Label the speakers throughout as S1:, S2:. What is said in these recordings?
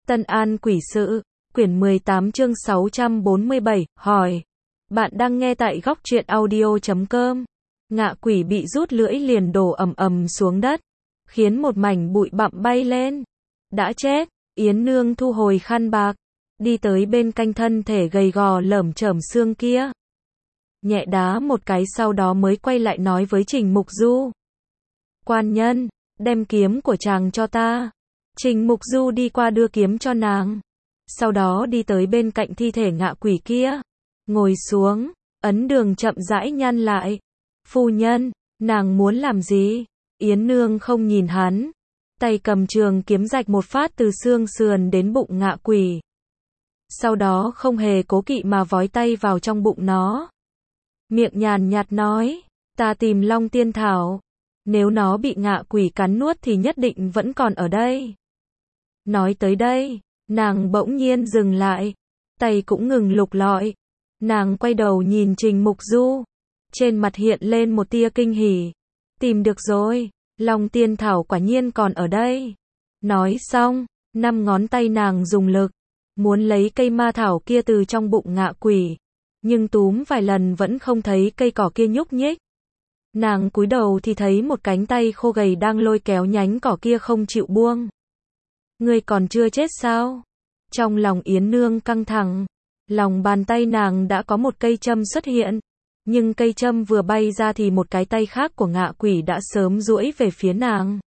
S1: Tân An Quỷ Sự, quyển 18 chương 647, hỏi. Bạn đang nghe tại góc truyện audio.com. Ngạ quỷ bị rút lưỡi liền đổ ầm ầm xuống đất, khiến một mảnh bụi bặm bay lên. Đã chết, Yến Nương thu hồi khăn bạc, đi tới bên cạnh thân thể gầy gò lởm chởm xương kia. Nhẹ đá một cái sau đó mới quay lại nói với Trình Mục Du. Quan nhân, đem kiếm của chàng cho ta. Trình Mục Du đi qua đưa kiếm cho nàng. Sau đó đi tới bên cạnh thi thể ngạ quỷ kia. Ngồi xuống, ấn Đường chậm rãi nhăn lại. Phu nhân, nàng muốn làm gì? Yến Nương không nhìn hắn. Tay cầm trường kiếm rạch một phát từ xương sườn đến bụng ngạ quỷ. Sau đó không hề cố kỵ mà vói tay vào trong bụng nó. Miệng nhàn nhạt nói, ta tìm Long Tiên Thảo. Nếu nó bị ngạ quỷ cắn nuốt thì nhất định vẫn còn ở đây. Nói tới đây, nàng bỗng nhiên dừng lại. Tay cũng ngừng lục lọi. Nàng quay đầu nhìn Trình Mục Du. Trên mặt hiện lên một tia kinh hỉ. Tìm được rồi, Long Tiên Thảo quả nhiên còn ở đây. Nói xong, 5 ngón tay nàng dùng lực, muốn lấy cây ma thảo kia từ trong bụng ngạ quỷ. Nhưng túm vài lần vẫn không thấy cây cỏ kia nhúc nhích. Nàng cúi đầu thì thấy một cánh tay khô gầy đang lôi kéo nhánh cỏ kia không chịu buông. Ngươi còn chưa chết sao? Trong lòng Yến Nương căng thẳng. Lòng bàn tay nàng đã có một cây châm xuất hiện. Nhưng cây châm vừa bay ra thì một cái tay khác của ngạ quỷ đã sớm duỗi về phía nàng.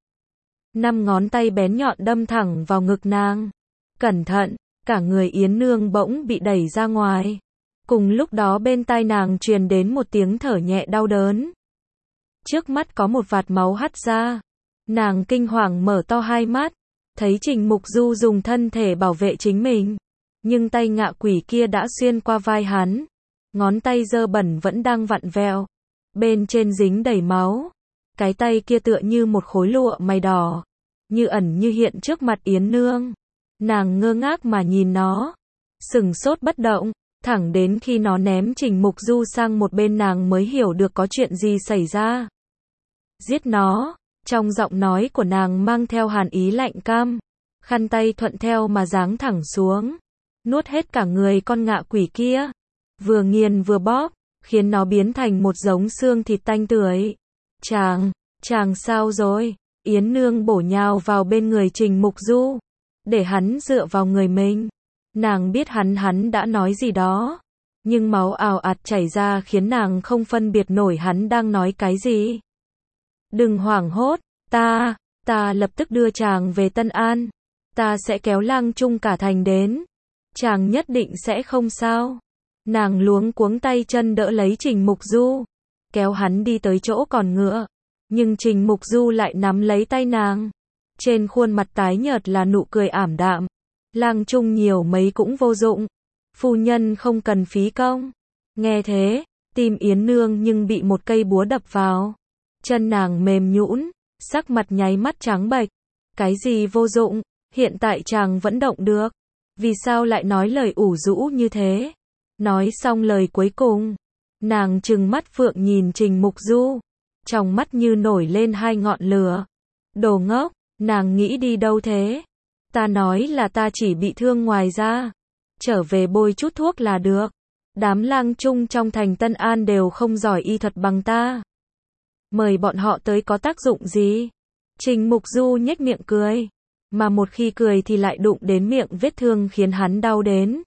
S1: 5 ngón tay bén nhọn đâm thẳng vào ngực nàng. Cẩn thận, cả người Yến Nương bỗng bị đẩy ra ngoài. Cùng lúc đó bên tai nàng truyền đến một tiếng thở nhẹ đau đớn. Trước mắt có một vạt máu hắt ra. Nàng kinh hoàng mở to hai mắt. Thấy Trình Mục Du dùng thân thể bảo vệ chính mình. Nhưng tay ngạ quỷ kia đã xuyên qua vai hắn. Ngón tay dơ bẩn vẫn đang vặn vẹo. Bên trên dính đầy máu. Cái tay kia tựa như một khối lụa mày đỏ. Như ẩn như hiện trước mặt Yến Nương. Nàng ngơ ngác mà nhìn nó. Sừng sốt bất động. Thẳng đến khi nó ném Trình Mục Du sang một bên nàng mới hiểu được có chuyện gì xảy ra. Giết nó. Trong giọng nói của nàng mang theo hàn ý lạnh căm. Khăn tay thuận theo mà giáng thẳng xuống. Nuốt hết cả người con ngạ quỷ kia. Vừa nghiền vừa bóp, khiến nó biến thành một đống xương thịt tanh tưởi. Chàng sao rồi? Yến Nương bổ nhào vào bên người Trình Mục Du. Để hắn dựa vào người mình. Nàng biết hắn đã nói gì đó. Nhưng máu ào ạt chảy ra khiến nàng không phân biệt nổi hắn đang nói cái gì. Đừng hoảng hốt, ta lập tức đưa chàng về Tân An. Ta sẽ kéo Lang Trung cả thành đến. Chàng nhất định sẽ không sao. Nàng luống cuống tay chân đỡ lấy Trình Mục Du. Kéo hắn đi tới chỗ còn ngựa. Nhưng Trình Mục Du lại nắm lấy tay nàng. Trên khuôn mặt tái nhợt là nụ cười ảm đạm. Lang Trung nhiều mấy cũng vô dụng. Phu nhân không cần phí công. Nghe thế, tim Yến Nương nhưng bị một cây búa đập vào. Chân nàng mềm nhũn, sắc mặt nháy mắt trắng bệch. Cái gì vô dụng, hiện tại chàng vẫn động được. Vì sao lại nói lời ủ rũ như thế? Nói xong lời cuối cùng, nàng trừng mắt phượng nhìn Trình Mục Du. Trong mắt như nổi lên 2 ngọn lửa. Đồ ngốc, nàng nghĩ đi đâu thế? Ta nói là ta chỉ bị thương ngoài da. Trở về bôi chút thuốc là được. Đám lang trung trong thành Tân An đều không giỏi y thuật bằng ta. Mời bọn họ tới có tác dụng gì? Trình Mục Du nhếch miệng cười. Mà một khi cười thì lại đụng đến miệng vết thương khiến hắn đau đến.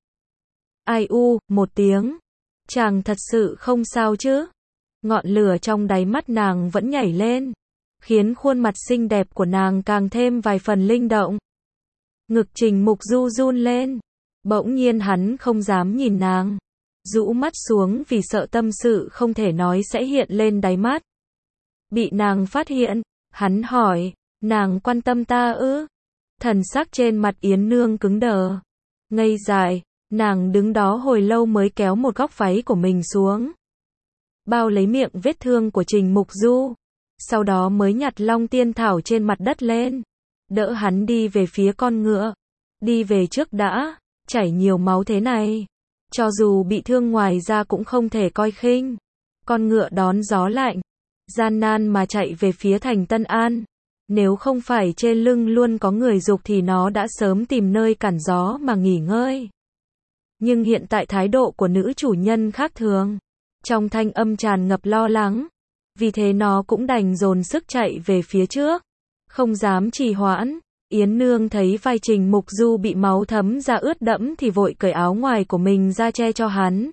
S1: Ai u, một tiếng. Chàng thật sự không sao chứ? Ngọn lửa trong đáy mắt nàng vẫn nhảy lên. Khiến khuôn mặt xinh đẹp của nàng càng thêm vài phần linh động. Ngực Trình Mục Du run lên. Bỗng nhiên hắn không dám nhìn nàng. Rũ mắt xuống vì sợ tâm sự không thể nói sẽ hiện lên đáy mắt. Bị nàng phát hiện, hắn hỏi, nàng quan tâm ta ư? Thần sắc trên mặt Yến Nương cứng đờ. Ngây dại, nàng đứng đó hồi lâu mới kéo một góc váy của mình xuống. Bao lấy miệng vết thương của Trình Mục Du. Sau đó mới nhặt Long Tiên Thảo trên mặt đất lên. Đỡ hắn đi về phía con ngựa. Đi về trước đã, chảy nhiều máu thế này. Cho dù bị thương ngoài da cũng không thể coi khinh. Con ngựa đón gió lạnh. Gian nan mà chạy về phía thành Tân An. Nếu không phải trên lưng luôn có người giục thì nó đã sớm tìm nơi cản gió mà nghỉ ngơi. Nhưng hiện tại thái độ của nữ chủ nhân khác thường. Trong thanh âm tràn ngập lo lắng. Vì thế nó cũng đành dồn sức chạy về phía trước. Không dám trì hoãn. Yến Nương thấy vai Trình Mục Du bị máu thấm ra ướt đẫm thì vội cởi áo ngoài của mình ra che cho hắn.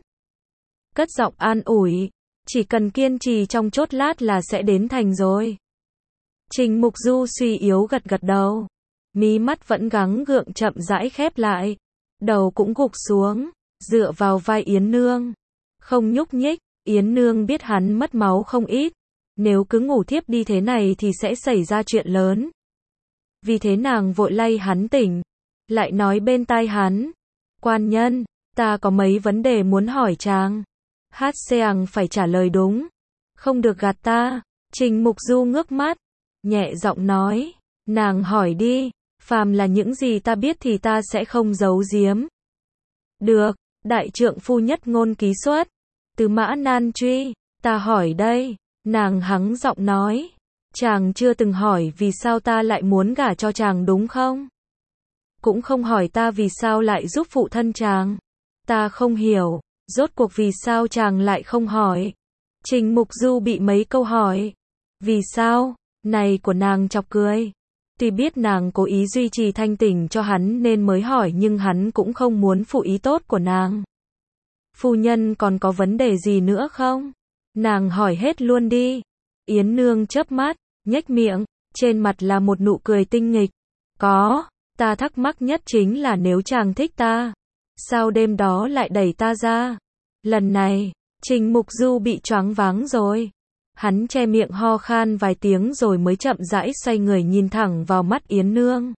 S1: Cất giọng an ủi. Chỉ cần kiên trì trong chốc lát là sẽ đến thành rồi. Trình Mục Du suy yếu gật gật đầu. Mí mắt vẫn gắng gượng chậm rãi khép lại. Đầu cũng gục xuống, dựa vào vai Yến Nương. Không nhúc nhích, Yến Nương biết hắn mất máu không ít. Nếu cứ ngủ thiếp đi thế này thì sẽ xảy ra chuyện lớn. Vì thế nàng vội lay hắn tỉnh. Lại nói bên tai hắn. Quan nhân, ta có mấy vấn đề muốn hỏi chàng. Hát Seang phải trả lời đúng. Không được gạt ta. Trình Mục Du ngước mắt. Nhẹ giọng nói. Nàng hỏi đi. Phàm là những gì ta biết thì ta sẽ không giấu giếm. Được, đại trượng phu nhất ngôn ký xuất. Từ Mã Nan Truy, ta hỏi đây. Nàng hắng giọng nói. Chàng chưa từng hỏi vì sao ta lại muốn gả cho chàng đúng không? Cũng không hỏi ta vì sao lại giúp phụ thân chàng. Ta không hiểu, rốt cuộc vì sao chàng lại không hỏi. Trình Mục Du bị mấy câu hỏi. Vì sao? Này của nàng chọc cười. Tuy biết nàng cố ý duy trì thanh tỉnh cho hắn nên mới hỏi nhưng hắn cũng không muốn phụ ý tốt của nàng. Phu nhân còn có vấn đề gì nữa không? Nàng hỏi hết luôn đi. Yến Nương chớp mắt, nhếch miệng, trên mặt là một nụ cười tinh nghịch. Có, ta thắc mắc nhất chính là nếu chàng thích ta, sao đêm đó lại đẩy ta ra? Lần này, Trình Mục Du bị choáng váng rồi. Hắn che miệng ho khan vài tiếng rồi mới chậm rãi xoay người nhìn thẳng vào mắt Yến Nương.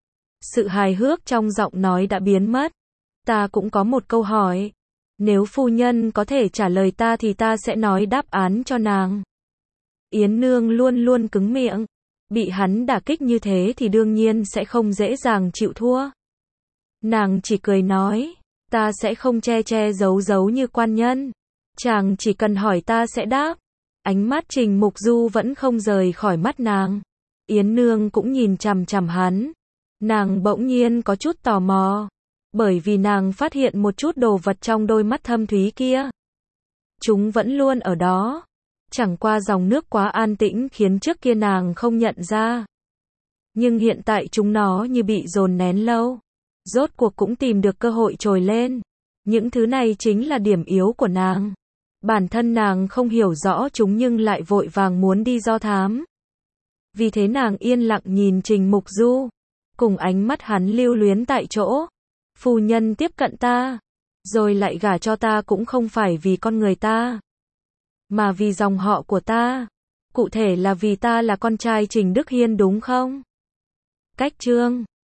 S1: Sự hài hước trong giọng nói đã biến mất. Ta cũng có một câu hỏi. Nếu phu nhân có thể trả lời ta thì ta sẽ nói đáp án cho nàng. Yến Nương luôn luôn cứng miệng. Bị hắn đả kích như thế thì đương nhiên sẽ không dễ dàng chịu thua. Nàng chỉ cười nói. Ta sẽ không che che giấu giấu như quan nhân. Chàng chỉ cần hỏi ta sẽ đáp. Ánh mắt Trình Mục Du vẫn không rời khỏi mắt nàng. Yến Nương cũng nhìn chằm chằm hắn. Nàng bỗng nhiên có chút tò mò. Bởi vì nàng phát hiện một chút đồ vật trong đôi mắt thâm thúy kia. Chúng vẫn luôn ở đó. Chẳng qua dòng nước quá an tĩnh khiến trước kia nàng không nhận ra. Nhưng hiện tại chúng nó như bị dồn nén lâu. Rốt cuộc cũng tìm được cơ hội trồi lên. Những thứ này chính là điểm yếu của nàng. Bản thân nàng không hiểu rõ chúng nhưng lại vội vàng muốn đi do thám. Vì thế nàng yên lặng nhìn Trình Mục Du. Cùng ánh mắt hắn lưu luyến tại chỗ. Phu nhân tiếp cận ta. Rồi lại gả cho ta cũng không phải vì con người ta. Mà vì dòng họ của ta. Cụ thể là vì ta là con trai Trình Đức Hiên đúng không? Cách chương